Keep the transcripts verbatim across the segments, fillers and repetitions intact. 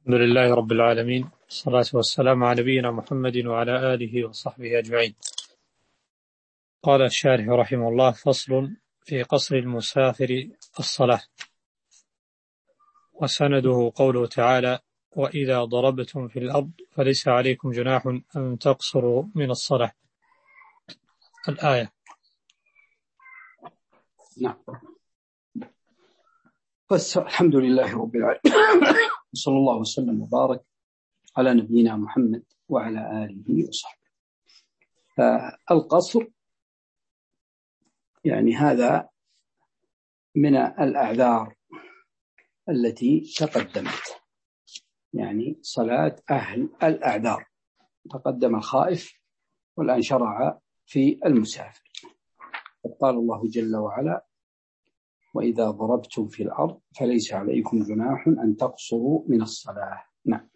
الحمد لله رب العالمين، الصلاة والسلام على نبينا محمد وعلى آله وصحبه أجمعين. قال الشارح رحمه الله: فصل في قصر المسافر الصلاة. وسنده قوله تعالى: وإذا ضربتم في الأرض فليس عليكم جناح أن تقصروا من الصلاة. الآية. نعم. الحمد لله رب العالمين، صلى الله وسلم وبارك على نبينا محمد وعلى آله وصحبه. فالقصر يعني هذا من الأعذار التي تقدمت، يعني صلاة أهل الأعذار. تقدم الخائف والآن شرع في المسافر. قال الله جل وعلا: وإذا ضربتم في الأرض فليس عليكم جناح أن تقصروا من الصلاة. نعم.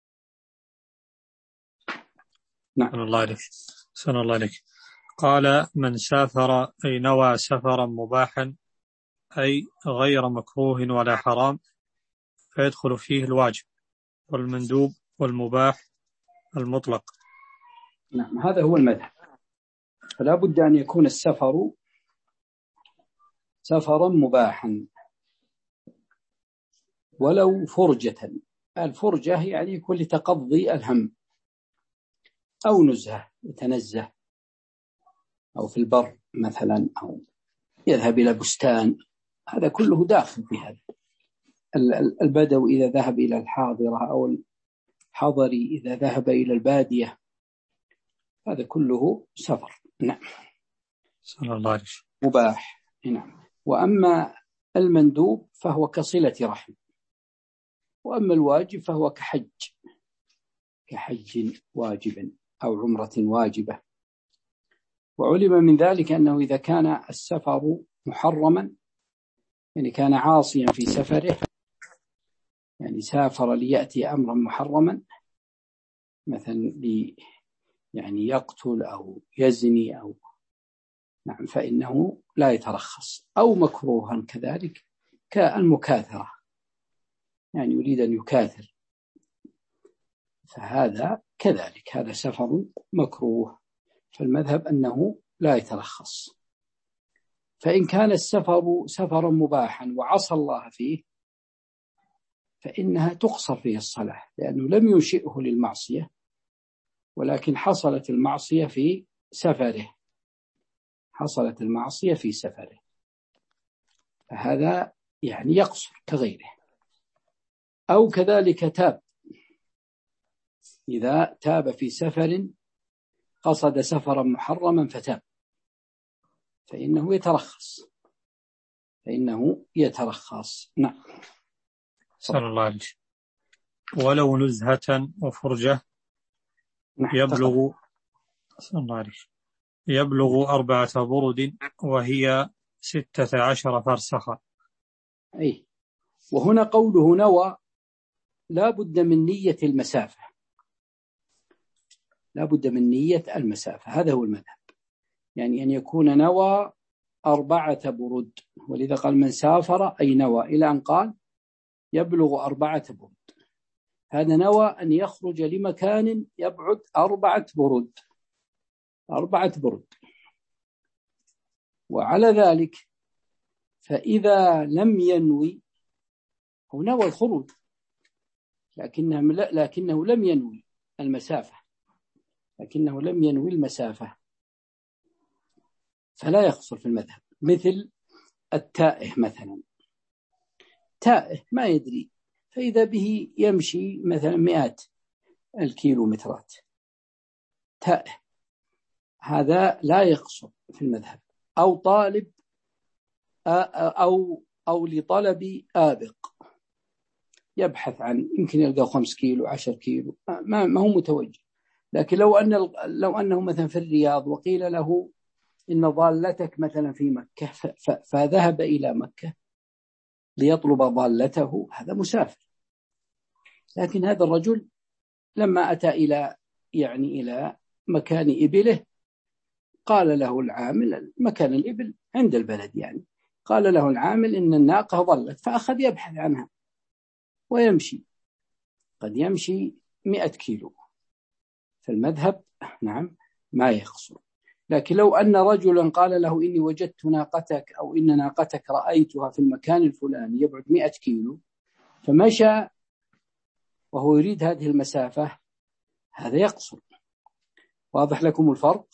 نعم. الله عليك. سن الله عليك. قال: من سافر أي نوى سفرا مباحا أي غير مكروه ولا حرام، فيدخل فيه الواجب والمندوب والمباح المطلق. نعم، هذا هو المذهب. فلا بد أن يكون السفر سفرا مباحا ولو فرجة. الفرجة يعني يكون لتقضي الهم أو نزهة، يتنزه، أو في البر مثلا، أو يذهب إلى بستان. هذا كله داخل في هذا. البدو إذا ذهب إلى الحاضرة، أو الحضري إذا ذهب إلى البادية، هذا كله سفر. نعم. صلى الله عليه وسلم. مباح. نعم. وأما المندوب فهو كصلة رحم، وأما الواجب فهو كحج كحج واجب أو عمرة واجبة. وعلم من ذلك أنه إذا كان السفر محرما، يعني كان عاصيا في سفره، يعني سافر ليأتي أمرا محرما، مثلا لي يعني يقتل أو يزني أو نعم، فإنه لا يترخص. أو مكروها كذلك كالمكاثرة، يعني يريد أن يكاثر، فهذا كذلك، هذا سفر مكروه. فالمذهب أنه لا يترخص. فإن كان السفر سفرا مباحا وعصى الله فيه، فإنها تقصر فيه الصلاة، لأنه لم ينشئه للمعصية، ولكن حصلت المعصية في سفره حصلت المعصية في سفره فهذا يعني يقصر كغيره. أو كذلك تاب، إذا تاب في سفر، قصد سفرا محرما فتاب، فإنه يترخص فإنه يترخص. نعم. صلى الله عليه وسلم. ولو نزهة وفرجة يبلغ صلى الله عليه وسلم يبلغ أربعة برد وهي ستة عشر فرسخا. أي. وهنا قوله نوى، لا بد من نية المسافة لا بد من نية المسافة هذا هو المذهب، يعني أن يكون نوى أربعة برد. ولذا قال: من سافر أي نوى، إلى أن قال يبلغ أربعة برد. هذا نوى أن يخرج لمكان يبعد أربعة برد أربعة برد. وعلى ذلك فإذا لم ينوي، هو نوى الخروج لكنه, لكنه لم ينوي المسافة لكنه لم ينوي المسافة فلا يقصر في المذهب. مثل التائه مثلا، تائه ما يدري، فإذا به يمشي مثلا مئات الكيلومترات، تائه، هذا لا يقصر في المذهب. أو طالب أو أو لطلب آبق، يبحث عن، يمكن يلقى خمس كيلو عشر كيلو، ما ما هو متوجه. لكن لو أن لو أنه مثلا في الرياض وقيل له إن ضالتك مثلا في مكة، فذهب إلى مكة ليطلب ضالته، هذا مسافر. لكن هذا الرجل لما أتى إلى يعني إلى مكان إبله، قال له العامل، مكان الإبل عند البلد يعني، قال له العامل إن الناقة ضلت، فأخذ يبحث عنها ويمشي. قد يمشي مئة كيلو، في المذهب نعم ما يقصر. لكن لو أن رجلا قال له إني وجدت ناقتك أو إن ناقتك رأيتها في المكان الفلاني يبعد مئة كيلو، فمشى وهو يريد هذه المسافة، هذا يقصر. واضح لكم الفرق؟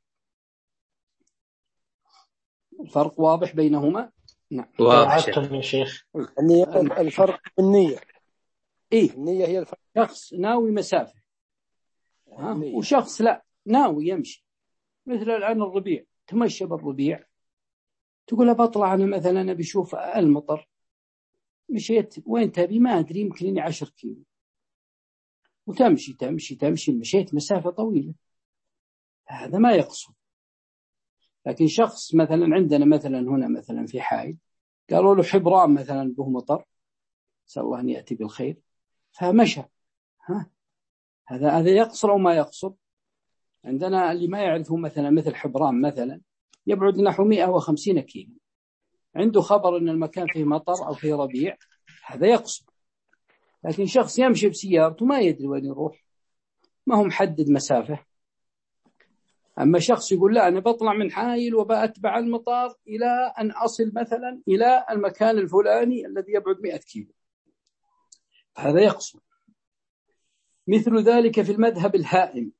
الفرق واضح بينهما؟ نعم واضح يا شيخ. النية الفرق بالنية. إيه النية هي الفرق. شخص ناوي مسافة وشخص لا ناوي يمشي، مثل الآن الربيع تمشى بالربيع، تقول بطلع أنا مثلا بشوف المطر، مشيت وين تبي ما أدري يمكن إني عشر كيلو، وتمشي تمشي تمشي مشيت مسافة طويلة، هذا ما يقصر. لكن شخص مثلا عندنا مثلا هنا مثلا في حائل قالوا له حبران مثلا به مطر، نسأل الله أن يأتي بالخير، فمشى، ها هذا هذا يقصر أو ما يقصر؟ عندنا اللي ما يعرفه مثلا مثل حبران مثلا يبعد نحو مئة وخمسين كيلو، عنده خبر أن المكان فيه مطر أو فيه ربيع، هذا يقصر. لكن شخص يمشي بسيارته ما يدري وين يروح، ما هو محدد مسافة. أما شخص يقول لا أنا بطلع من حائل وبأتبع المطار إلى أن أصل مثلا إلى المكان الفلاني الذي يبعد مئة كيلو، هذا يقصر. مثل ذلك في المذهب الهائم.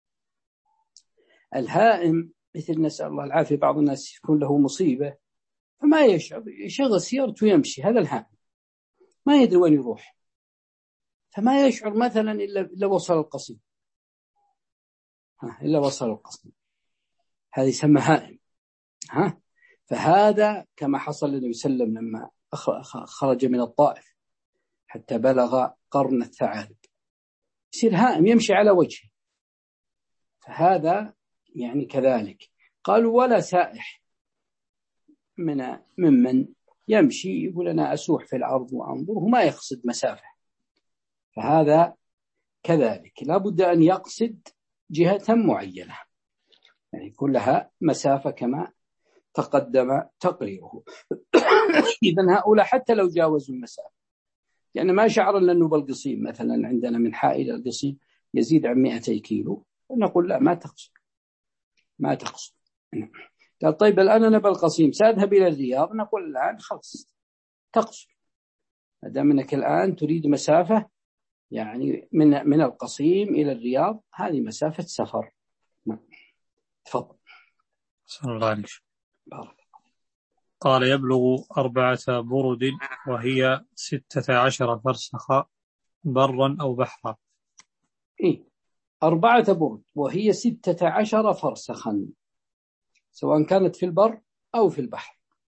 الهائم مثل نسأل الله العافية، بعض الناس يكون له مصيبة فما يشعر، يشغل سيارته ويمشي، هذا الهائم ما يدري وين يروح، فما يشعر مثلا إلا, إلا وصل القصيم، ها إلا وصل القصيم، هذا يسمى هائم. ها فهذا كما حصل للنبي صلى الله عليه وسلم لما خرج من الطائف حتى بلغ قرن الثعالب، يصير هائم يمشي على وجهه، فهذا يعني كذلك. قالوا ولا سائح من ممن يمشي يقول أنا أسوح في الأرض وأنظره ما يقصد مسافة، فهذا كذلك لا بد أن يقصد جهة معينة، يعني كلها مسافة كما تقدم تقريره. إذن هؤلاء حتى لو جاوزوا المسافة، يعني ما شعر لأنه بالقصيم مثلا عندنا من حائل القصيم يزيد عن مئتي كيلو، نقول لا ما تقصد ما تقصد. قال طيب الآن أنا بالقصيم سأذهب إلى الرياض، نقول الآن خلص تقصد، ما دام أنك الآن تريد مسافة يعني من من القصيم إلى الرياض، هذه مسافة سفر. تفضل. صلى الله عليه وسلم. قال يبلغ أربعة برد وهي ستة عشر فرسخا برا أو بحرا. إيه أربعة برد وهي ستة عشر فرسخا، سواء كانت في البر أو في البحر،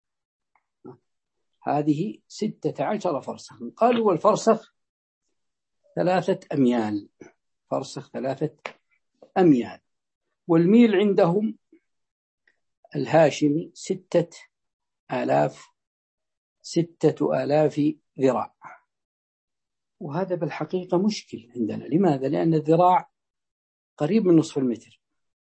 هذه ستة عشر فرسخا. قالوا والفرسخ ثلاثة أميال، فرسخ ثلاثة أميال، والميل عندهم الهاشمي ستة آلاف ستة آلاف ذراع، وهذا بالحقيقة مشكل عندنا. لماذا؟ لأن الذراع قريب من نصف المتر،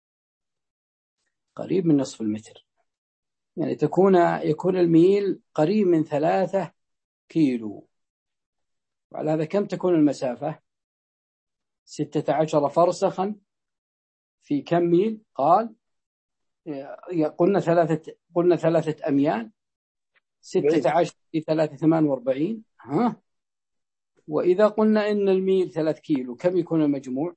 قريب من نصف المتر، يعني تكون يكون الميل قريب من ثلاثة كيلو، وعلى هذا كم تكون المسافة؟ ستة عشر فرسخا في كم ميل؟ قال قلنا ثلاثة قلنا ثلاثة أميال، ستة عشر في ثلاثة ثمان وأربعين، ها. وإذا قلنا إن الميل ثلاث كيلو كم يكون المجموع؟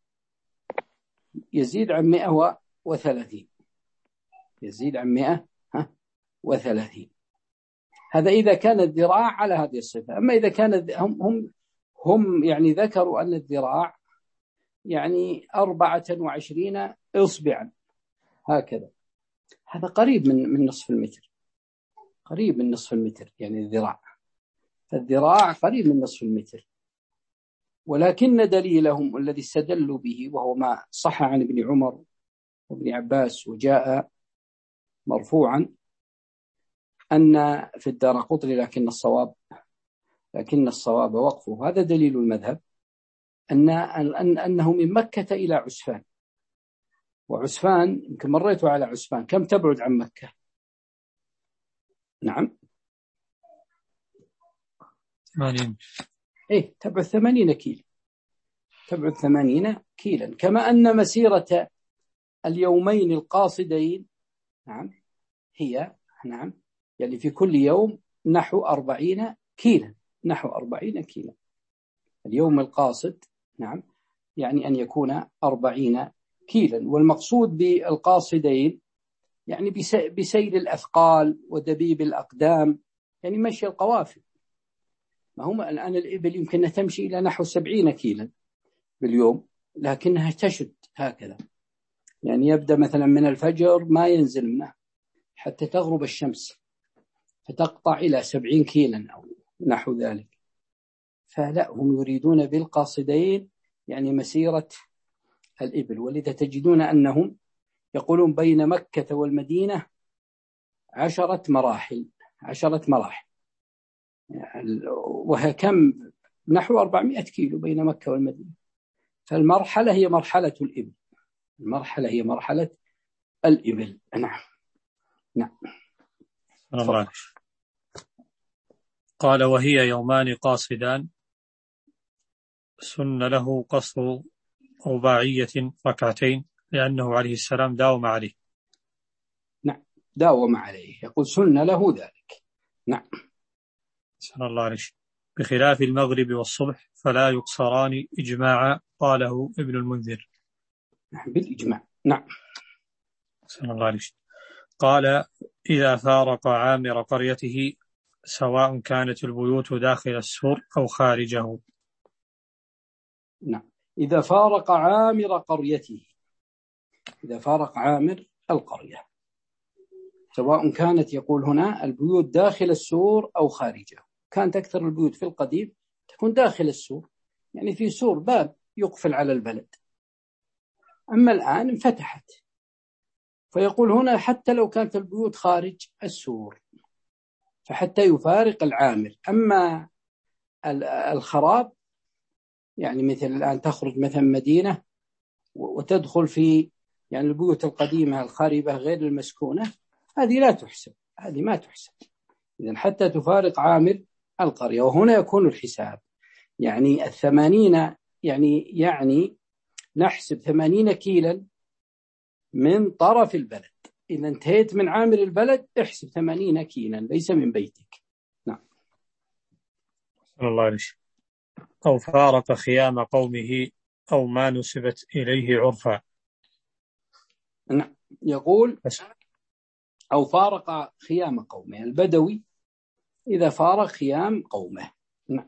يزيد عن مئة وثلاثين، يزيد عن مئة وثلاثين. هذا إذا كان الذراع على هذه الصفة. أما إذا كان هم هم هم يعني ذكروا أن الذراع يعني أربعة وعشرين إصبعا هكذا، هذا قريب من من نصف المتر، قريب من نصف المتر يعني الذراع، فالذراع قريب من نصف المتر. ولكن دليلهم الذي استدلوا به وهو ما صح عن ابن عمر وابن عباس وجاء مرفوعا أن في الدارقطني، لكن الصواب لكن الصواب وقفه، هذا دليل المذهب أن أن أنه من مكة إلى عسفان، وعسفان يمكن مريت على عسفان كم تبعد عن مكة؟ نعم ثمانين إيه تبعد ثمانين كيلو، تبعد ثمانين كيلا، كما أن مسيرة اليومين القاصدين نعم هي نعم يعني في كل يوم نحو أربعين كيلا، نحو أربعين كيلا. اليوم القاصد نعم يعني أن يكون أربعين كيلا، والمقصود بالقاصدين يعني بسير الأثقال ودبيب الأقدام، يعني مشي القوافل. ما هم الآن الإبل يمكن أن تمشي إلى نحو سبعين كيلا باليوم، لكنها تشد هكذا، يعني يبدأ مثلا من الفجر ما ينزل منه حتى تغرب الشمس، فتقطع إلى سبعين كيلا أو نحو ذلك. فلا، هم يريدون بالقاصدين يعني مسيرة الإبل، ولذا تجدون أنهم يقولون بين مكة والمدينة عشرة مراحل، عشرة مراحل، وهي كم؟ نحو أربعمائة كيلو بين مكة والمدينة. فالمرحلة هي مرحلة الإبل، المرحلة هي مرحلة الإبل. نعم نعم. الله. قال وهي يومان قاصدان سن له قصر رباعية ركعتين لأنه عليه السلام داوم عليه. نعم داوم عليه، يقول سن له ذلك. نعم. سن الله عليه. بخلاف المغرب والصبح فلا يقصران إجماعا، قاله ابن المنذر. نعم بالإجماع. نعم. سن الله عليه. قال إذا فارق عامر قريته سواء كانت البيوت داخل السور أو خارجه. نعم إذا فارق عامر قريته، إذا فارق عامر القرية، سواء كانت يقول هنا البيوت داخل السور أو خارجه. كانت أكثر البيوت في القديم تكون داخل السور، يعني في سور باب يقفل على البلد، أما الآن انفتحت. فيقول هنا حتى لو كانت البيوت خارج السور فحتى يفارق العامر. أما الخراب يعني مثل الآن تخرج مثلا مدينة وتدخل في يعني البيوت القديمة الخاربة غير المسكونة، هذه لا تحسب، هذه ما تحسب. إذن حتى تفارق عامر القرية. وهنا يكون الحساب يعني الثمانين، يعني يعني نحسب ثمانين كيلا من طرف البلد. إذا انتهيت من عامر البلد احسب ثمانين كيلا، ليس من بيتك. نعم. الله عليه. أو فارق خيام قومه أو ما نسبت إليه عرفا. نعم يقول أو فارق خيام قومه، البدوي إذا فارق خيام قومه. نعم.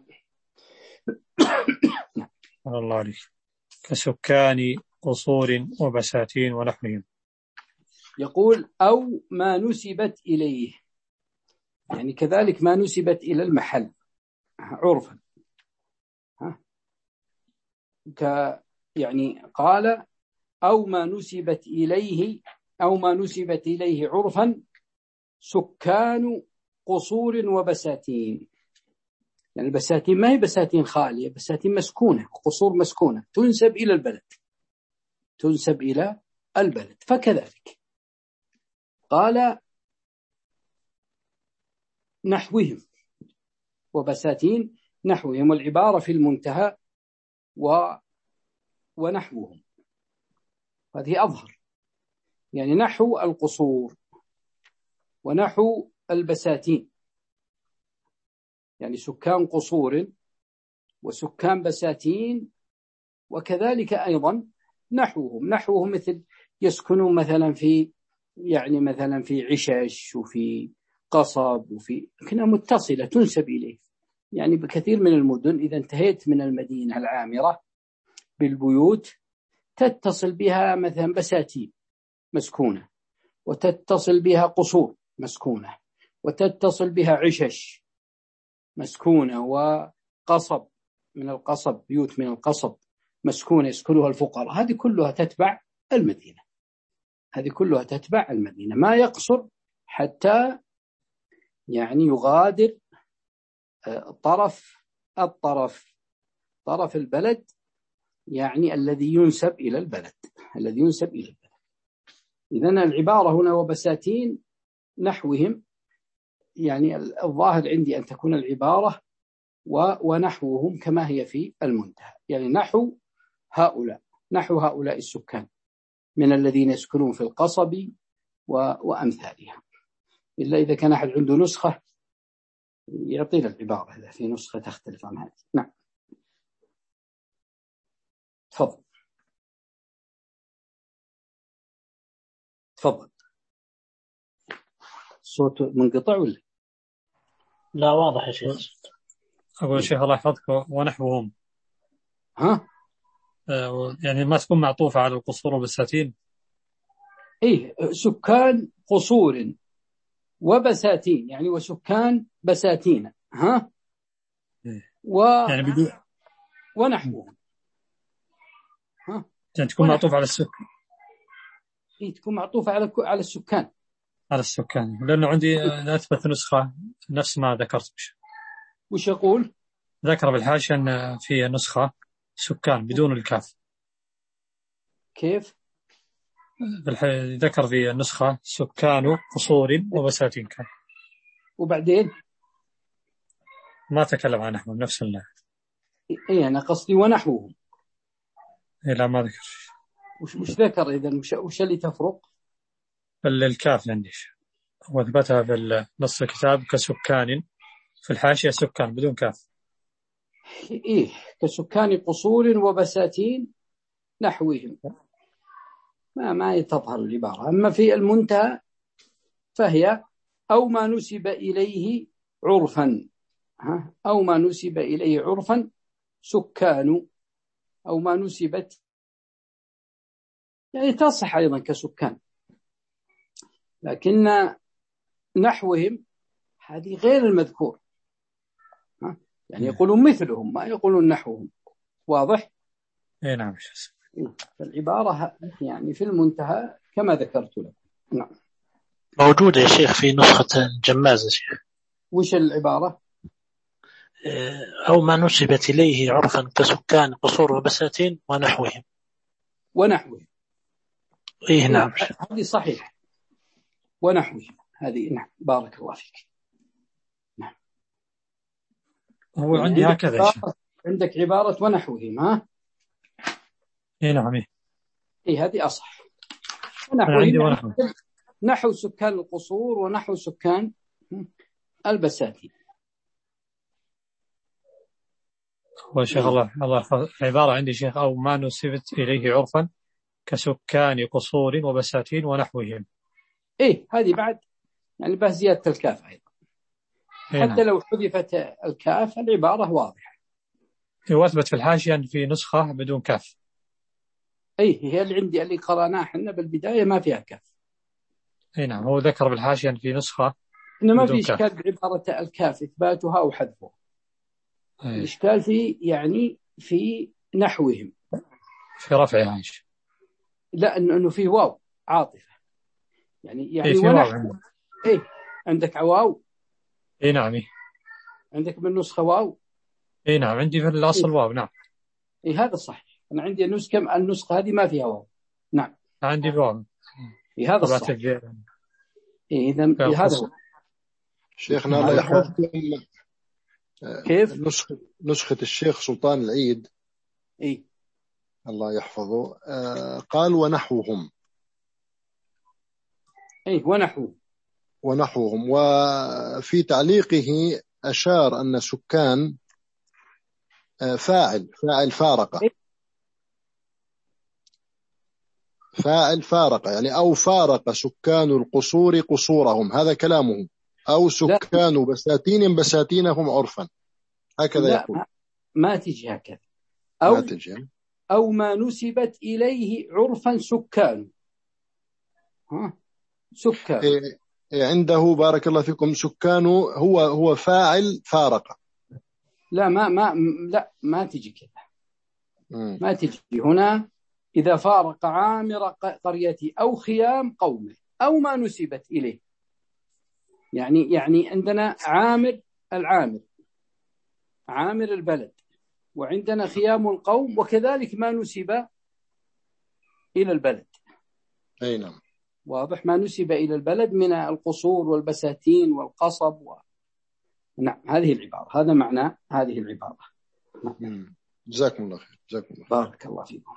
نعم. الله عليه. كسكان قصور وبساتين ونحوهم. يقول أو ما نسبت إليه، يعني كذلك ما نسبت إلى المحل عرفا. ها ك يعني قال أو ما نسبت إليه، أو ما نسبت إليه عرفا سكان قصور وبساتين. يعني البساتين ما هي بساتين خالية، بساتين مسكونة، قصور مسكونة تنسب إلى البلد، تنسب إلى البلد. فكذلك قال نحوهم وبساتين نحوهم، والعبارة في المنتهى و... ونحوهم، هذه أظهر، يعني نحو القصور ونحو البساتين، يعني سكان قصور وسكان بساتين، وكذلك أيضا نحوهم. نحوهم مثل يسكنون مثلا في يعني مثلا في عشش وفي قصب وفي كنا متصلة تنسب إليه. يعني بكثير من المدن إذا انتهيت من المدينة العامرة بالبيوت تتصل بها مثلا بساتين مسكونة، وتتصل بها قصور مسكونة، وتتصل بها عشش مسكونة، وقصب من القصب، بيوت من القصب مسكونة يسكنها الفقراء. هذه كلها تتبع المدينة، هذه كلها تتبع المدينة. ما يقصر حتى يعني يغادر طرف الطرف طرف البلد، يعني الذي ينسب إلى البلد، الذي ينسب إلى البلد. إذن العبارة هنا وبساتين نحوهم، يعني الظاهر عندي أن تكون العبارة ونحوهم كما هي في المنتهى، يعني نحو هؤلاء، نحو هؤلاء السكان من الذين يسكنون في القصب وأمثالها، إلا إذا كان أحد عنده نسخة يعطينا العبارة إذا في نسخة تختلف عن هذه. نعم تفضل تفضل. الصوت منقطع ولا؟ لا واضح يا شيخ. أقول شيخ الله يحفظك ونحوهم ها آه يعني ما تكون معطوفة على القصور والبساتين. إيه سكان قصور وبساتين يعني وسكان بساتين ها إيه. و يعني بدون ونحوهم ها يعني تكون معطوفة على السكان. إيه تكون معطوفة على على السكان على السكان، لأنه عندي أثبت نسخة نفس ما ذكرت. وش يقول؟ ذكر بالحاشية أن في نسخة سكان بدون الكاف. كيف؟ بالح... ذكر في النسخة سكان قصور وبساتين كان. وبعدين ما تكلم عن نحو نفس الله. إيه أنا قصدي ونحوهم. إيه لا ما ذكر. وش وش ذكر إذا؟ وش وش اللي تفرق؟ الكاف عندي وثبتها في نص الكتاب كسكان، في الحاشية سكان بدون كاف. إيه كسكان قصور وبساتين نحوهم، ما ما تظهر العبارة. أما في المنتهى فهي أو ما نسب إليه عرفا ها أو ما نسب إليه عرفا سكان أو ما نسبت يعني تصح أيضا كسكان، لكن نحوهم هذه غير المذكور ها؟ يعني يقولون مثلهم ما يقولون نحوهم. واضح؟ اي نعم. العبارة يعني في المنتهى كما ذكرت لك. نعم موجودة يا شيخ في نسخة الجماز يا شيخ. وش العبارة؟ أو ما نسبت إليه عرفا كسكان قصور وبساتين ونحوهم. ونحوهم إيه نعم. هذه صحيح ونحوهم هذه. نعم بارك الله فيك. نعم هو عندي هكذا. عندك عبارة ونحوهم ها؟ إيه نعم. إيه إيه هذه أصح. ونحوهم نحو سكان القصور ونحو سكان البساتين. وشيخ الله الله عبارة عندي شيخ أو ما نسبت إليه عرفا كسكان قصور وبساتين ونحوهم. إيه هذه بعد يعني بس زيادة الكاف أيضا. إيه حتى نعم. لو حذفت الكاف العبارة واضحة. يثبت في الحاشية أن في نسخة بدون كاف. إيه هي اللي عندي اللي قرأناها إحنا بالبداية ما فيها كاف. إيه نعم. هو ذكر بالحاشية أن في نسخة إنه ما في إشكال بعبارة الكاف إثباتها أو حذفها. إيه. الإشكال في يعني في نحوهم في رفعها إيش؟ لا إنه في واو عاطفة يعني يعني إيه ونحو. إيه عندك واو. إيه نعم. إيه. عندك من نسخة واو. إيه نعم عندي في الأصل إيه. واو نعم. إيه هذا صحيح. أنا عندي النسخة النسخة هذه ما فيها واو. نعم عندي واو. إيه هذا الصحيح. إيه إذا إيه هذا هو. شيخنا الله يحفظكم. كيف نسخة نسخة الشيخ سلطان العيد إيه الله يحفظه آه قال ونحوهم. إيه ونحو ونحوهم. وفي تعليقه أشار أن سكان فاعل فاعل فارق فاعل فارق يعني أو فارق سكان القصور قصورهم، هذا كلامه، أو سكان لا. بساتين بساتينهم عرفا، هكذا لا يقول. ما تجي هكذا. أو ما تجي. أو ما نسبت إليه عرفا سكان ها سكان إيه عنده بارك الله فيكم سكان هو هو فاعل فارق. لا ما ما لا ما تجي كذا. ما تجي هنا إذا فارق عامر قريتي أو خيام قومه أو ما نسبت إليه. يعني يعني عندنا عامر العامر عامر البلد، وعندنا خيام القوم، وكذلك ما نسب إلى البلد. أي نعم. واضح ما نسب إلى البلد من القصور والبساتين والقصب و... نعم هذه العبارة، هذا معنى هذه العبارة. نعم. جزاكم الله خير. جزاكم الله. بارك الله فيكم.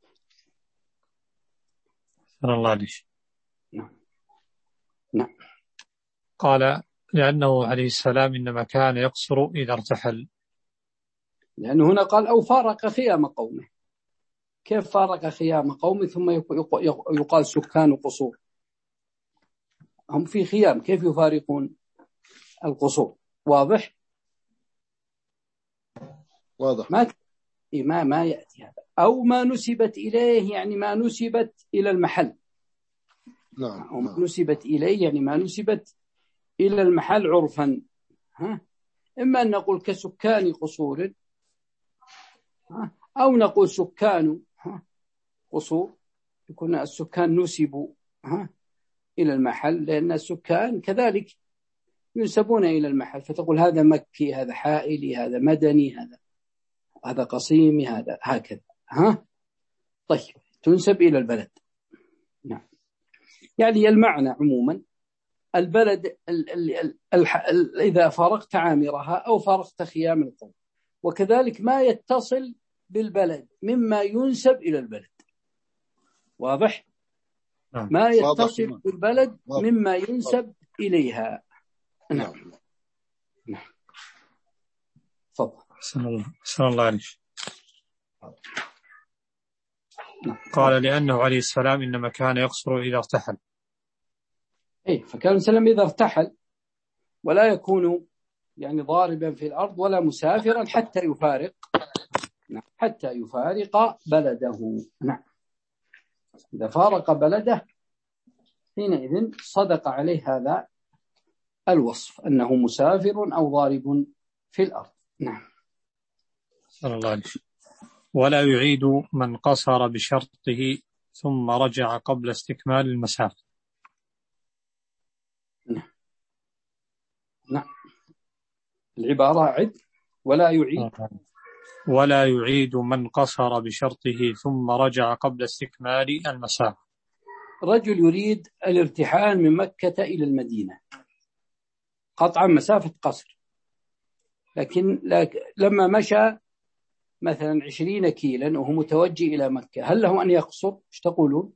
صلى الله عليه. نعم. نعم. قال لأنه عليه السلام إنما كان يقصر إذا ارتحل. لأنه هنا قال أو فارق خيام قومه. كيف فارق خيام قومه ثم يقال سكان قصور؟ هم في خيام، كيف يفارقون القصور؟ واضح؟ واضح. ما ما ما يأتي هذا. أو ما نسبت إليه يعني ما نسبت إلى المحل. نعم. أو ما نعم. نسبت إليه يعني ما نسبت إلى المحل عرفا. ها؟ إما أن نقول كسكان قصور، ها؟ أو نقول سكان قصور، يكون السكان نسبوا ها إلى المحل، لأن السكان كذلك ينسبون إلى المحل، فتقول هذا مكي، هذا حائلي، هذا مدني، هذا هذا قصيمي، هذا هكذا. ها طيب تنسب إلى البلد. نعم. يعني المعنى عموما البلد ال ال ال ال ال إذا فارقت عامرها أو فارقت خيام القوم، وكذلك ما يتصل بالبلد مما ينسب إلى البلد. واضح؟ ما يتصل واضح. بالبلد واضح. مما ينسب واضح. إليها. نعم. نعم. تفضل. صلى الله عليه. قال لأنه عليه السلام إنما كان يقصر إذا ارتحل. إيه، فكان سلم إذا ارتحل ولا يكون يعني ضاربا في الأرض ولا مسافرا حتى يفارق نعم. حتى يفارق بلده. نعم. إذا فارق بلده حينئذ صدق عليه هذا الوصف أنه مسافر أو ضارب في الأرض. نعم. صلى الله عليه. ولا يعيد من قصر بشرطه ثم رجع قبل استكمال المسافة. نعم. نعم. العبارة عد ولا يعيد ولا يعيد من قصر بشرطه ثم رجع قبل استكمال المسافة. رجل يريد الارتحال من مكة إلى المدينة قطعا مسافة قصر، لكن لما مشى مثلا عشرين كيلا وهو متوجه إلى مكة، هل له أن يقصر؟ ايش تقولون؟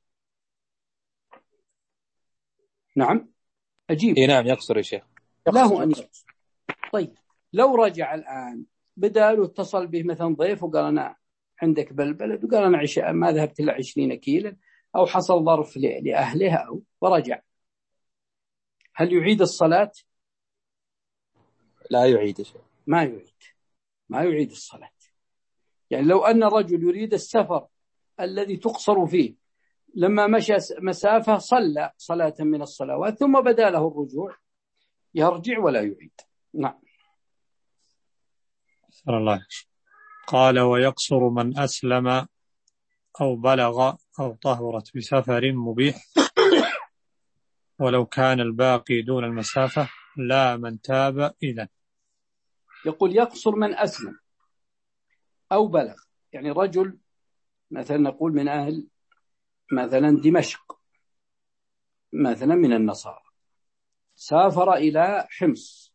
نعم أجيب. إيه نعم يقصر يا شيخ. له أن يقصر. طيب لو رجع الآن بداله اتصل به مثلا ضيف وقال أنا عندك بالبلد وقال أنا عشاء ما ذهبت إلا عشرين كيلا، أو حصل ظرف لأهلها أو ورجع، هل يعيد الصلاة؟ لا يعيد يا شيخ. ما يعيد ما يعيد الصلاة. يعني لو أن رجل يريد السفر الذي تقصر فيه، لما مشى مسافة صلى صلاة من الصلوات ثم بدا له الرجوع، يرجع ولا يعيد. نعم. صلى الله عليه. قال ويقصر من أسلم أو بلغ أو طهرت بسفر مبيح ولو كان الباقي دون المسافة لا من تاب إذن. يقول يقصر من أسلم أو بلغ، يعني رجل مثلا نقول من أهل مثلا دمشق مثلا من النصارى، سافر إلى حمص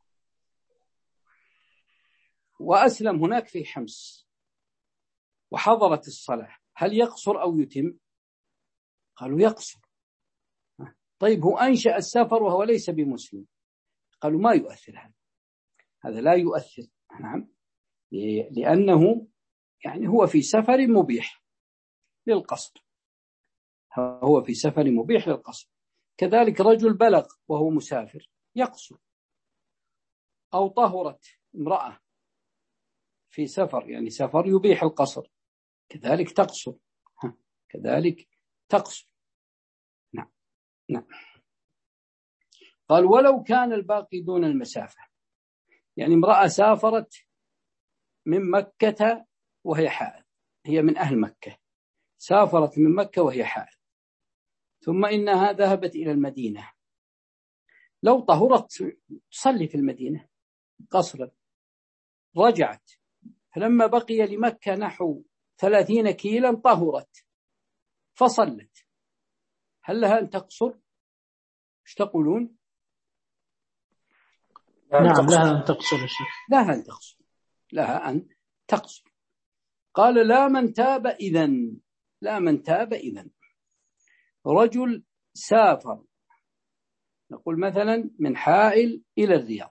وأسلم هناك في حمص وحضرت الصلاة، هل يقصر أو يتم؟ قالوا يقصر. طيب هو أنشأ السفر وهو ليس بمسلم، قالوا ما يؤثر هذا، هذا لا يؤثر. نعم. لأنه يعني هو في سفر مبيح للقصر، هو في سفر مبيح للقصر. كذلك رجل بلغ وهو مسافر يقصر، أو طهرت امرأة في سفر يعني سفر يبيح القصر، كذلك تقصر كذلك تقصر. نعم. نعم. قال ولو كان الباقي دون المسافة، يعني امرأة سافرت من مكة وهي حائض، هي من أهل مكة، سافرت من مكة وهي حائض ثم إنها ذهبت إلى المدينة، لو طهرت تصلي في المدينة قصرا، رجعت فلما بقي لمكة نحو ثلاثين كيلا طهرت فصلت، هل لها أن تقصر؟ ايش تقولون؟ نعم لها أن تقصر الشيخ. لها أن تقصر لها أن تقصر قال لا من تاب إذن لا من تاب إذن رجل سافر نقول مثلا من حائل إلى الرياض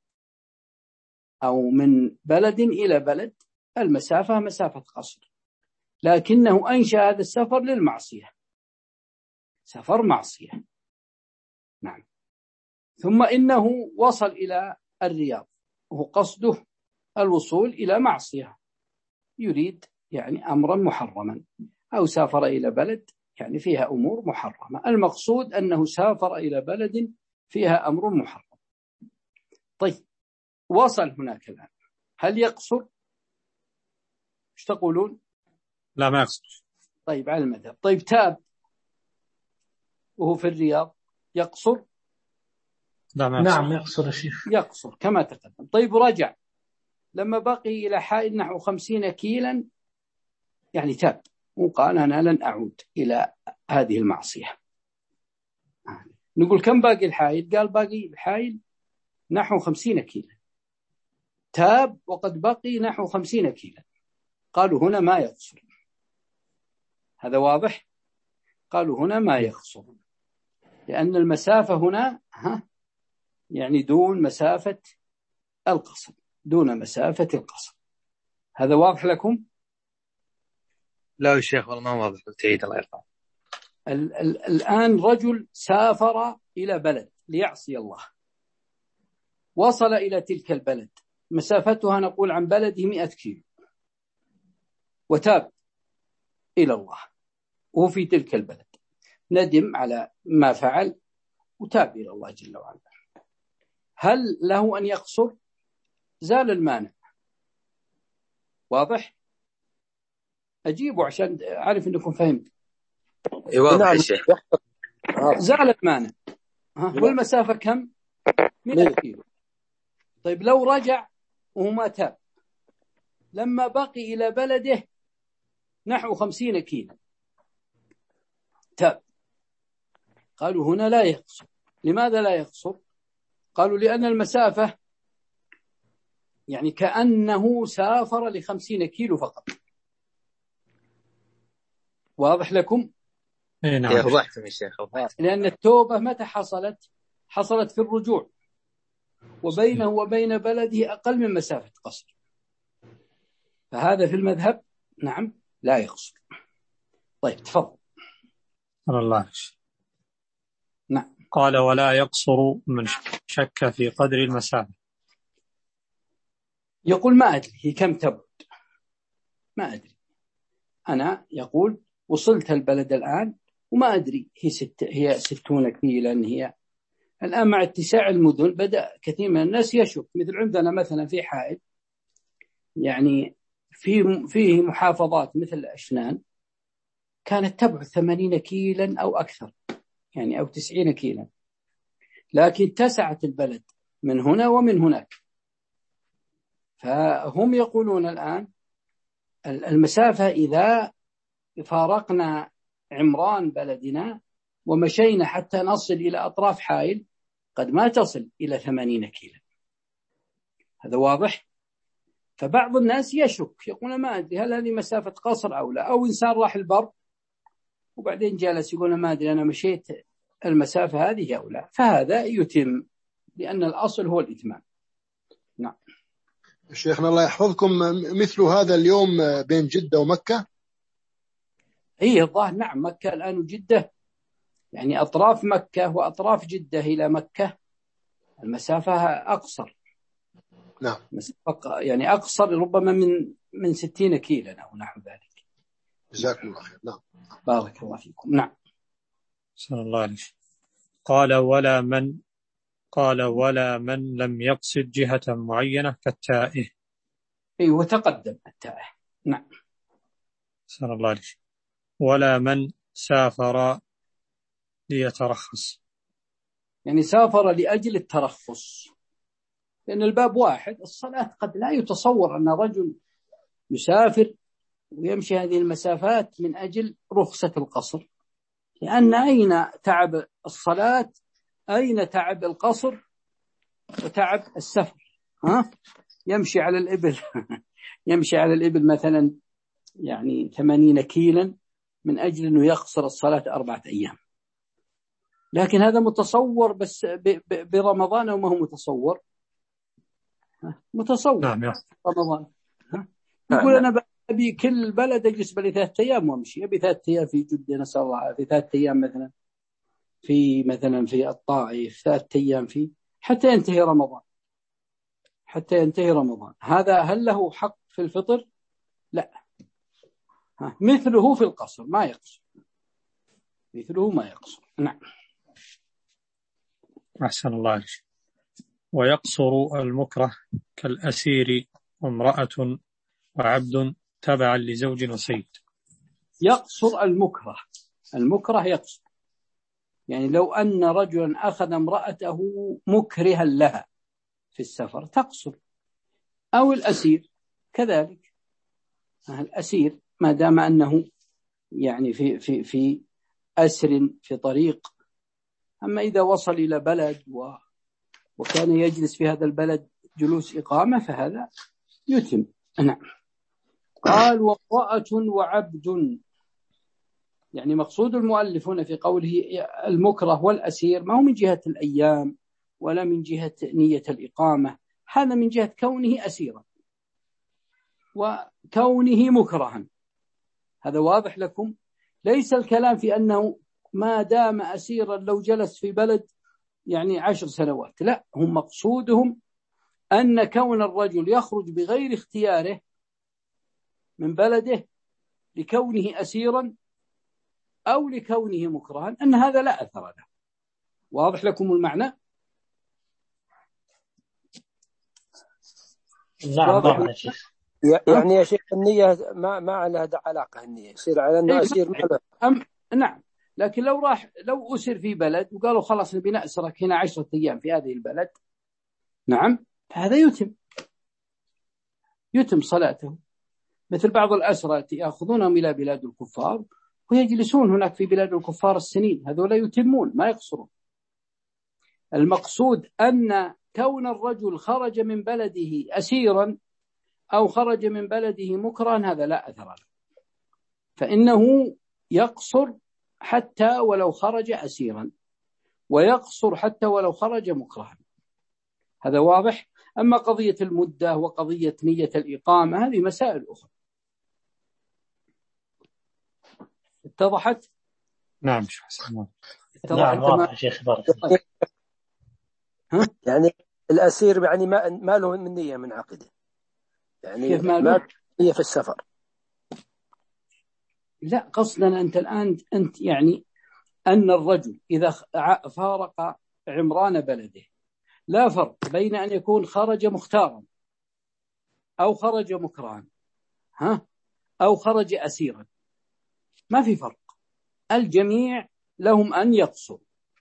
أو من بلد إلى بلد المسافة مسافة قصر لكنه أنشأ هذا السفر للمعصية سفر معصية نعم ثم إنه وصل إلى الرياض وهو قصده الوصول إلى معصية يريد يعني أمرا محرما أو سافر إلى بلد يعني فيها أمور محرمة المقصود أنه سافر إلى بلد فيها أمر محرم طيب وصل هناك الآن هل يقصر؟ ايش تقولون؟ لا ما يقصر. طيب على المذهب. طيب تاب وهو في الرياض يقصر؟ لا ما يقصر. نعم يقصر الشيخ يقصر كما تقدم. طيب رجع لما بقي إلى حائل نحو خمسين كيلا يعني تاب وقال أنا لن أعود إلى هذه المعصية. نقول كم باقي الحائل؟ قال باقي الحائل نحو خمسين كيلا تاب وقد بقي نحو خمسين كيلا قالوا هنا ما يقصر هذا واضح؟ قالوا هنا ما يقصر لأن المسافة هنا ها يعني دون مسافة القصر دون مسافة القصر هذا واضح لكم؟ لا يا شيخ والله ما واضح تعيد الله يرضى. الآن رجل سافر إلى بلد ليعصي الله وصل إلى تلك البلد مسافتها نقول عن بلده مئة كيلو وتاب إلى الله وهو في تلك البلد ندم على ما فعل وتاب إلى الله جل وعلا هل له أن يقصر؟ زال المانع واضح؟ أجيبوا عشان أعرف أنكم فهمت. واضح يا شيخ. زال المانع والمسافة كم؟ مئة كيلو. طيب لو رجع وهو ما تاب لما بقي إلى بلده نحو خمسين كيلو تاب قالوا هنا لا يقصر. لماذا لا يقصر؟ قالوا لأن المسافة يعني كأنه سافر لخمسين كيلو فقط. واضح لكم؟ اي نعم وضحتم يا شيخ. لأن التوبة متى حصلت؟ حصلت في الرجوع وبينه وبين بلده أقل من مسافة قصر فهذا في المذهب نعم لا يقصر. طيب تفضل. الله نعم. قال ولا يقصر من شك في قدر المسافة. يقول ما أدري هي كم تبعد ما أدري أنا يقول وصلت البلد الآن وما أدري هي ست هي ستون كيلا هي الآن مع اتساع المدن بدأ كثير من الناس يشك مثل عندنا مثلا في حائل يعني في فيه محافظات مثل أشنان كانت تبعد ثمانين كيلا أو أكثر يعني أو تسعين كيلا لكن تسعت البلد من هنا ومن هناك فهم يقولون الآن المسافة إذا فارقنا عمران بلدنا ومشينا حتى نصل إلى أطراف حائل قد ما تصل إلى ثمانين كيلا هذا واضح. فبعض الناس يشك يقول ما أدري هل هذه مسافة قصر أو لا أو إنسان راح البر وبعدين جالس يقول ما أدري أنا مشيت المسافة هذه أو لا فهذا يتم لأن الأصل هو الإتمام. نعم شيخنا الله يحفظكم مثل هذا اليوم بين جدة ومكة. هي الظاهر نعم مكة الآن وجدة يعني أطراف مكة وأطراف جدة إلى مكة المسافة أقصر. نعم يعني أقصر ربما من من ستين كيلا أو نحو ذلك. جزاكم الله خير. نعم بارك الله فيكم. نعم. صلى الله عليه وسلم. قال ولا من قال ولا من لم يقصد جهة معينة كالتائه. أي وتقدم التائه. نعم. صلى الله عليه وسلم. ولا من سافر ليترخص يعني سافر لأجل الترخص لأن الباب واحد الصلاة قد لا يتصور أن رجل يسافر ويمشي هذه المسافات من أجل رخصة القصر لأن أين تعب الصلاة أين تعب القصر وتعب السفر، ها يمشي على الإبل يمشي على الإبل مثلا يعني ثمانين كيلا من أجل أنه يقصر الصلاة أربعة أيام، لكن هذا متصور بس برمضان أو ما هو متصور؟ متصور نعم. رمضان. يقول أنا أبي كل بلد أجلس بلي ثلاثة أيام وأمشي، أبي ثلاثة أيام في جدة نسأل الله، في ثلاثة أيام مثلا في مثلا في الطائف، ثلاثة أيام في حتى ينتهي رمضان حتى ينتهي رمضان. هذا هل له حق في الفطر؟ لا. ها. مثله في القصر ما يقصر، مثله ما يقصر. نعم. أحسن الله عليك. ويقصر المكره كالأسير وامرأة وعبد تبعا لزوج وسيد. يقصر المكره، المكره يقصر، يعني لو أن رجلا أخذ امرأته مكرها لها في السفر تقصر، أو الأسير كذلك. الأسير ما دام أنه يعني في في في أسر في طريق، أما إذا وصل إلى بلد و وكان يجلس في هذا البلد جلوس إقامة فهذا يتم. نعم. قال وامرأة وعبد، يعني مقصود المؤلف هنا في قوله المكره والأسير ما هو من جهة الأيام ولا من جهة نية الإقامة، هذا من جهة كونه أسيرا وكونه مكرها. هذا واضح لكم؟ ليس الكلام في أنه ما دام أسيرا لو جلس في بلد يعني عشر سنوات، لا، هم مقصودهم أن كون الرجل يخرج بغير اختياره من بلده لكونه أسيرا أو لكونه مكرها أن هذا لا أثر له. واضح لكم المعنى؟ نعم واضح يا شيخ. يعني يا شيخ النية ما ما لها علاقة، النية يصير على أنه أسير ما أم نعم، لكن لو راح لو أسر في بلد وقالوا خلاص نبي نأسرك هنا عشرة أيام في هذه البلد، نعم، فهذا يتم يتم صلاته، مثل بعض الأسرى يأخذونهم إلى بلاد الكفار ويجلسون هناك في بلاد الكفار السنين، هذول يتمون ما يقصرون. المقصود أن كون الرجل خرج من بلده أسيرا أو خرج من بلده مكرها هذا لا أثر له، فإنه يقصر حتى ولو خرج أسيرا، ويقصر حتى ولو خرج مكرها. هذا واضح؟ أما قضية المدة وقضية نية الإقامة هذه مسائل أخرى. اتضحت؟ نعم شيخ حسن. نعم واضح شيخ بارك. ها؟ يعني الأسير يعني ما ما له من نية من عقده، يعني كيف ما له نية في السفر؟ لا، قصدنا أنت الآن أنت يعني أن الرجل إذا فارق عمران بلده لا فرق بين أن يكون خرج مختارا أو خرج مكرها، ها، أو خرج أسيرا، ما في فرق، الجميع لهم أن يقصروا.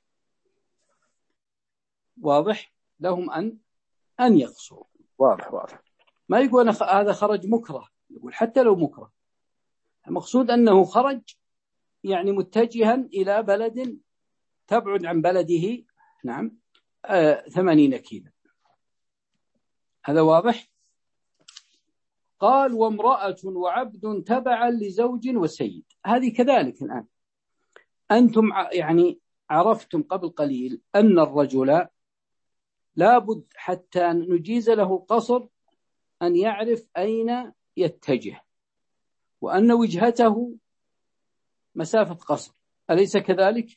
واضح؟ لهم أن أن يقصروا. واضح واضح. ما يقول هذا خرج مكره، يقول حتى لو مكره، المقصود أنه خرج يعني متجها إلى بلد تبعد عن بلده، نعم، آه ثمانين كيلو. هذا واضح؟ قال وامرأة وعبد تبعا لزوج وسيد، هذه كذلك. الآن أنتم يعني عرفتم قبل قليل أن الرجل لابد حتى نجيز له القصر أن يعرف أين يتجه، وأن وجهته مسافة قصر، أليس كذلك؟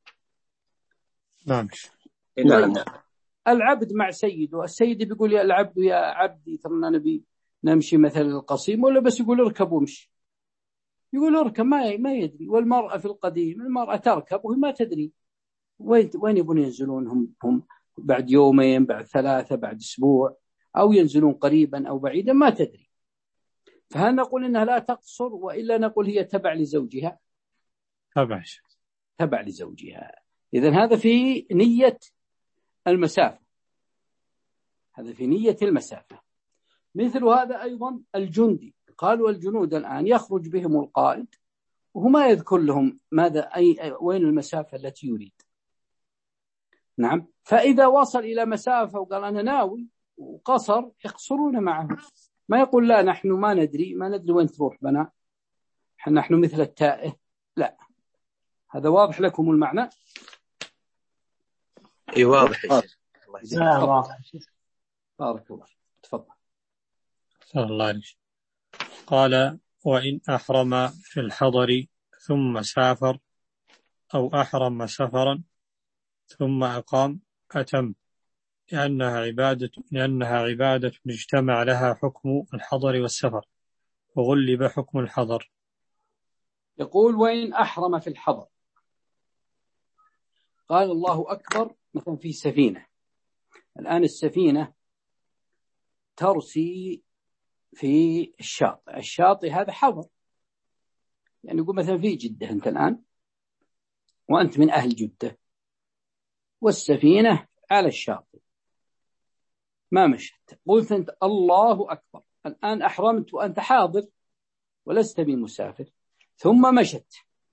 نعم. نعم. العبد مع سيده، السيد بيقول يا العبد يا عبدي ترى نبي نمشي مثل القصيم، ولا بس يقول اركب وامشي، يقول اركب ما ما يدري. والمرأة في القديم المرأة تركب وهي ما تدري وين وين يبون ينزلون، هم هم بعد يومين بعد ثلاثة بعد أسبوع، أو ينزلون قريبا أو بعيدا ما تدري. فهل نقول إنها لا تقصر، وإلا نقول هي تبع لزوجها؟ تبع تبع لزوجها. إذن هذا في نية المسافة، هذا في نية المسافة. مثل هذا أيضا الجندي، قالوا الجنود الآن يخرج بهم القائد وهو ما يذكر لهم ماذا أي وين المسافة التي يريد، نعم. فإذا وصل إلى مسافة وقال أنا ناوي وقصر يقصرون معه، ما يقول لا نحن ما ندري ما ندري وين تروح بنا نحن مثل التائه، لا. هذا واضح لكم المعنى؟ اي واضح يا شيخ. لا واضح. بارك الله. تفضل. صلى الله عليه وسلم. قال وإن أحرم في الحضر ثم سافر أو أحرم سفرا ثم أقام أتم، لأنها عبادة لأنها عبادة اجتمع لها حكم الحضر والسفر وغلب حكم الحضر. يقول وإن أحرم في الحضر، قال الله أكبر مثلا في سفينة، الآن السفينة ترسي في الشاطئ، الشاطئ هذا حضر، يعني يقول مثلا في جدة أنت الآن وأنت من أهل جدة والسفينة على الشاطئ ما مشت، قلت أنت الله أكبر، الآن أحرمت وأنت حاضر ولست بمسافر، ثم مشت،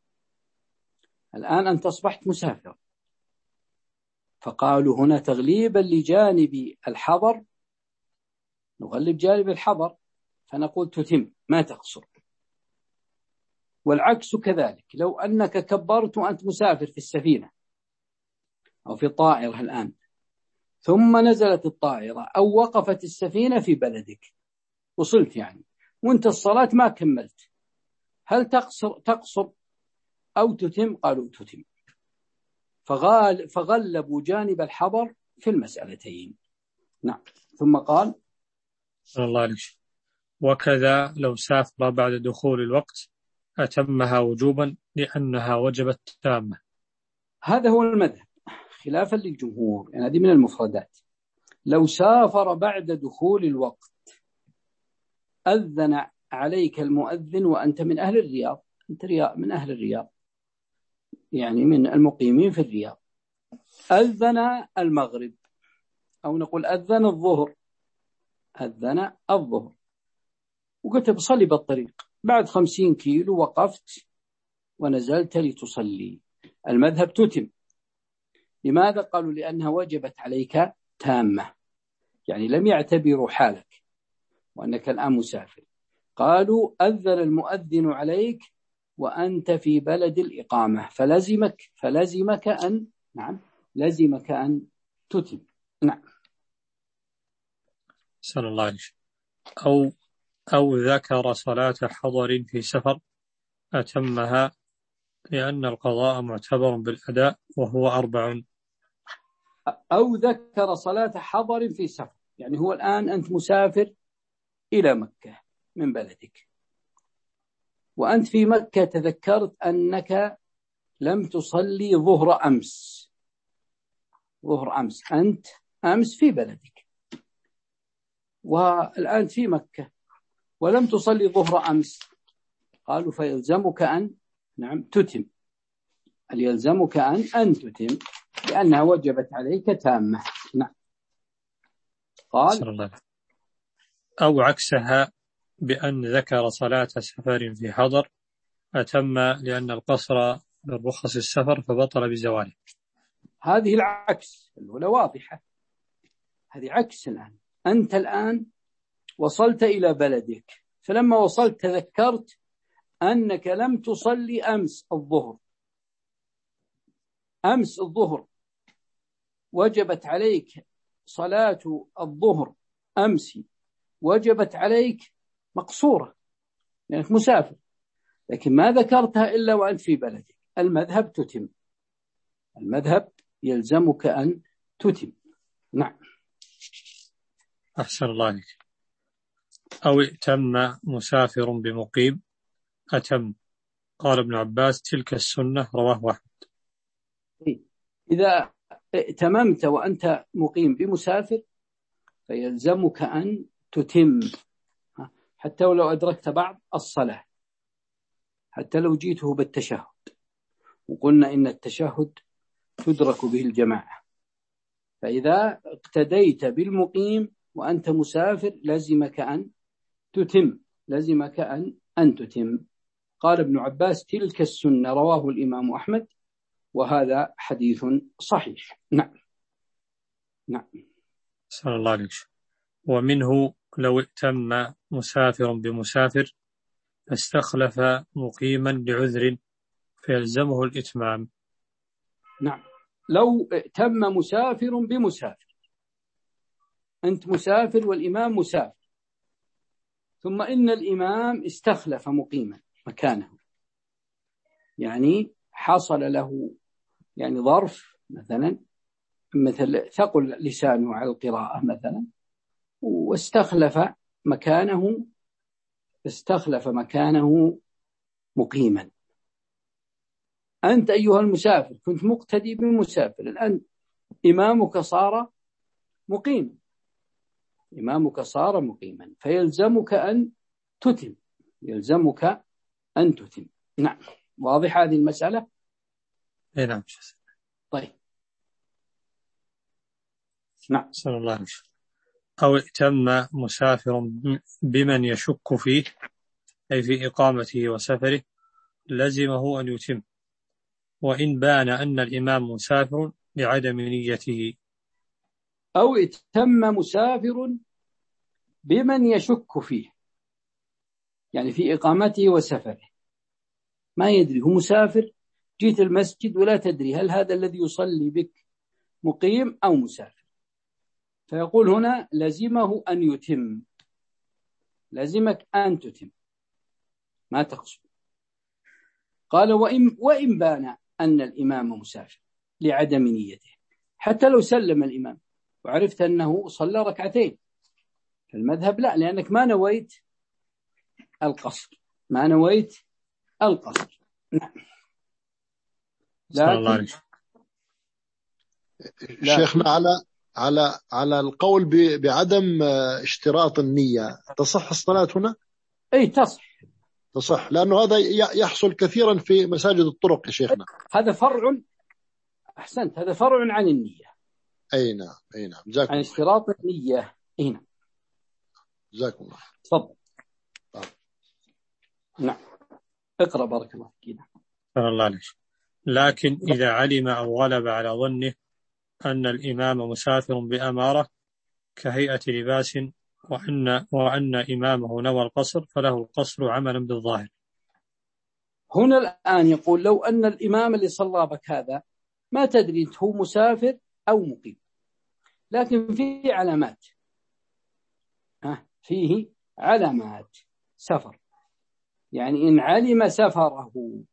الآن أنت أصبحت مسافر، فقالوا هنا تغليبا لجانب الحضر نغلب جانب الحضر فنقول تتم ما تقصر. والعكس كذلك، لو أنك كبرت وأنت مسافر في السفينة أو في الطائرة الآن، ثم نزلت الطائرة أو وقفت السفينة في بلدك، وصلت يعني وانت الصلاة ما كملت، هل تقصر تقصر أو تتم؟ قالوا تتم، فغال فغلبوا جانب الحضر في المسألتين. نعم. ثم قال صلى الله عليه وسلم وكذا لو سافر بعد دخول الوقت أتمها وجوبا لأنها وجبت تامة. هذا هو المذهب خلافا للجمهور، يعني هذه من المفردات. لو سافر بعد دخول الوقت أذن عليك المؤذن وأنت من أهل الرياض، أنت من أهل الرياض يعني من المقيمين في الرياض، أذن المغرب أو نقول أذن الظهر، أذن الظهر وقلت بصلي بالطريق، بعد خمسين كيلو وقفت ونزلت لتصلي، المذهب تتم. لماذا؟ قالوا لأنها وجبت عليك تامة، يعني لم يعتبروا حالك وأنك الآن مسافر، قالوا أذن المؤذن عليك وأنت في بلد الإقامة فلزمك فلزمك أن نعم لزمك أن تتم. نعم. صلى الله عليه وسلم أو أو ذكر صلاة حضر في سفر أتمها لأن القضاء معتبر بالأداء وهو أربع. أو ذكر صلاة حضر في سفر، يعني هو الآن أنت مسافر إلى مكة من بلدك، وأنت في مكة تذكرت أنك لم تصلي ظهر أمس، ظهر أمس أنت أمس في بلدك والآن في مكة ولم تصلي ظهر أمس، قالوا فيلزمك أن نعم تتم، يلزمك أن أن تتم لأنها وجبت عليك تامة. نعم. قال أو عكسها بأن ذكر صلاة سفر في حضر أتم لأن القصر من رخص السفر فبطل بزواله. هذه العكس الأولى واضحة، هذه عكس. الآن أنت الآن وصلت إلى بلدك، فلما وصلت تذكرت أنك لم تصلي أمس الظهر، أمس الظهر وجبت عليك صلاة الظهر أمس، وجبت عليك مقصورة لأنك يعني مسافر، لكن ما ذكرتها إلا وأنت في بلدك، المذهب تتم، المذهب يلزمك أن تتم. نعم. أحسن الله عليك. أو ائتم مسافر بمقيم أتم، قال ابن عباس تلك السنة، رواه أحمد. إذا ائتممت وأنت مقيم بمسافر فيلزمك أن تتم، حتى ولو أدركت بعض الصلاة، حتى لو جيته بالتشهد، وقلنا إن التشهد تدرك به الجماعة، فإذا اقتديت بالمقيم وأنت مسافر لزمك أن تتم، لزمك أن أن تتم. قال ابن عباس تلك السنة، رواه الإمام أحمد، وهذا حديث صحيح. نعم. نعم. صلى الله عليه وسلم. ومنه لو ائتم مسافر بمسافر فاستخلف مقيما لعذر فيلزمه الإتمام. نعم. لو ائتم مسافر بمسافر، أنت مسافر والإمام مسافر، ثم إن الإمام استخلف مقيما مكانه، يعني حصل له يعني ظرف مثلا، مثل ثقل لسانه على القراءة مثلا، واستخلف مكانه استخلف مكانه مقيما. أنت أيها المسافر كنت مقتدي بمسافر، الآن إمامك صار مقيما إمامك صار مقيما فيلزمك أن تتم يلزمك أن تتم. نعم. واضح هذه المسألة؟ نعم. طيب. نعم. صلى الله عليه وسلم. أو ائتم مسافر بمن يشك فيه، أي في إقامته وسفره، لزمه أن يتم، وإن بان أن الإمام مسافر لعدم نيته. أو ائتم مسافر بمن يشك فيه، يعني في إقامته وسفره، ما يدري هو مسافر، جيت المسجد ولا تدري هل هذا الذي يصلي بك مقيم أو مسافر، فيقول هنا لزمه أن يتم، لزمك أن تتم ما تقصد. قال وإن, وإن بان أن الإمام مسافر لعدم نيته، حتى لو سلم الإمام وعرفت أنه صلى ركعتين، المذهب لا، لأنك ما نويت القصر ما نويت القصر. نعم. لكن شيخنا على على على القول بعدم اشتراط النية تصح الصلاة هنا؟ أي تصح تصح، لأنه هذا يحصل كثيرا في مساجد الطرق يا شيخنا. هذا فرع، أحسنت، هذا فرع عن النية. أي نعم أي نعم. جزاكم عن اشتراط النية. أي نعم. جزاكم الله. تفضل. نعم. اقرأ بارك الله فيك. صلى الله عليه وسلم. لكن إذا علم أو غلب على ظنه أن الإمام مسافر بأمارة كهيئة لباس وأن, وأن إمامه نوى القصر فله القصر عملا بالظاهر. هنا الآن يقول لو أن الإمام اللي صلى بك هذا ما تدري أنت هو مسافر أو مقيم، لكن فيه علامات، ها فيه علامات سفر، يعني إن علم سفره،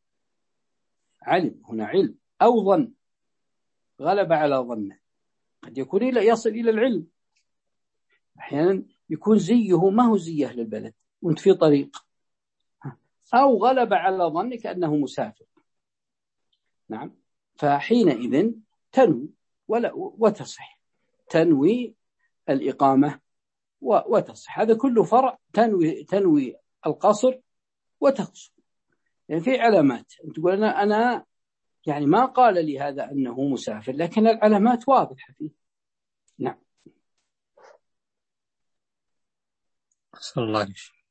علم هنا علم أو ظن، غلب على ظنه، قد يكون إلى يصل إلى العلم، أحيانا يكون زيه ما هو زي أهل البلد وانت في طريق، أو غلب على ظنك أنه مسافر. نعم. فحينئذ تنوي ولا وتصح، تنوي الإقامة وتصح، هذا كله فرع، تنوي تنوي القصر وتقصر، يعني في علامات تقول أنا أنا يعني ما قال لي هذا أنه مسافر، لكن العلامات واضحة فيه. نعم. صلى الله عليه وسلم.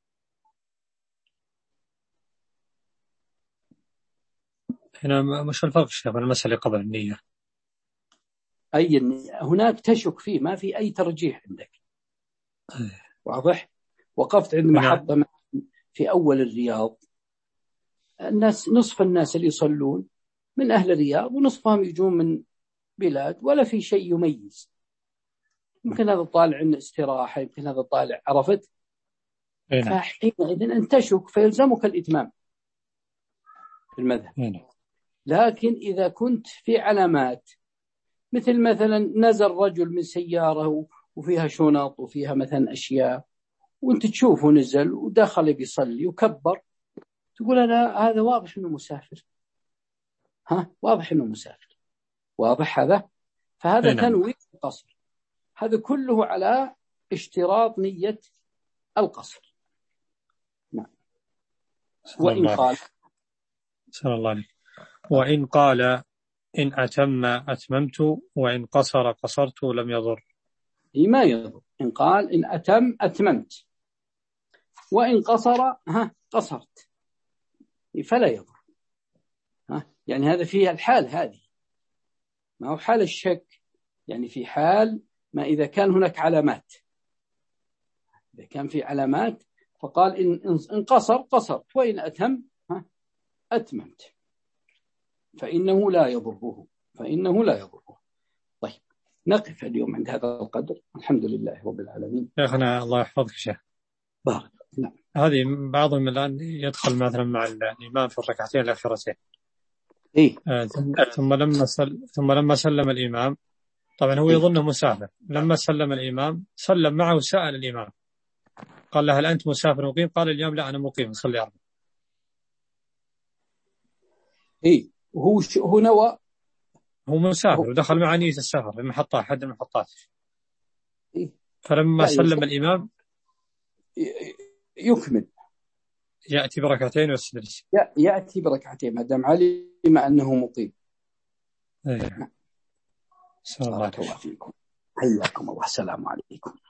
هنا مش الفرق شيخ المسألة قبل النية؟ أي النية هناك تشك فيه، ما في أي ترجيح عندك. واضح. وقفت عند محطة في أول الرياض، الناس نصف الناس اللي يصلون من أهل الرياض ونصفهم يجون من بلاد ولا في شيء يميز، يمكن هذا طالع عن استراحة، يمكن هذا طالع، عرفت؟ فحينئذ أن تشك فيلزمك الإتمام في المذهب. لكن إذا كنت في علامات، مثل مثلا نزل رجل من سيارة وفيها شنط وفيها مثلا أشياء، وانت تشوفه نزل ودخل بيصلي وكبر، تقول أنا هذا واضح أنه مسافر، ها واضح أنه مسافر، واضح هذا، فهذا تنوي القصر، هذا كله على اشتراط نية القصر. نعم. وإن قال صلى الله عليه وإن قال إن أتم أتممت وإن قصر قصرت لم يضر. ما يضر. إن قال إن أتم أتممت وإن قصر ها قصرت فلا يضر. ها يعني هذا فيها الحال، هذه ما هو حال الشك، يعني في حال ما إذا كان هناك علامات، إذا كان في علامات فقال إن إن قصر قصرت وإن أتم أتممت، فإنه لا يضره فإنه لا يضره. طيب نقف اليوم عند هذا القدر، الحمد لله رب العالمين. شيخنا الله يحفظك شيخ. بارك. نعم. هذه بعضهم الآن يدخل مثلا مع الإمام في الركعتين الأخيرتين. إيه؟ آه ثم لما سل... ثم لما سلم الإمام، طبعا هو يظنه مسافر، لما سلم الإمام سلم معه سأل الإمام قال له هل أنت مسافر مقيم؟ قال اليوم لا أنا مقيم صلي أربع. إيه وهو ش... هو نوى هو مسافر ودخل مع نية السفر في المحطة أحد المحطات. إيه؟ فلما سلم الإمام يكمل، يأتي بركعتين ويسجد. يأتي بركعتين ما دام علم أنه مقيم. أيه. بارك الله فيكم، حياكم الله، السلام عليكم.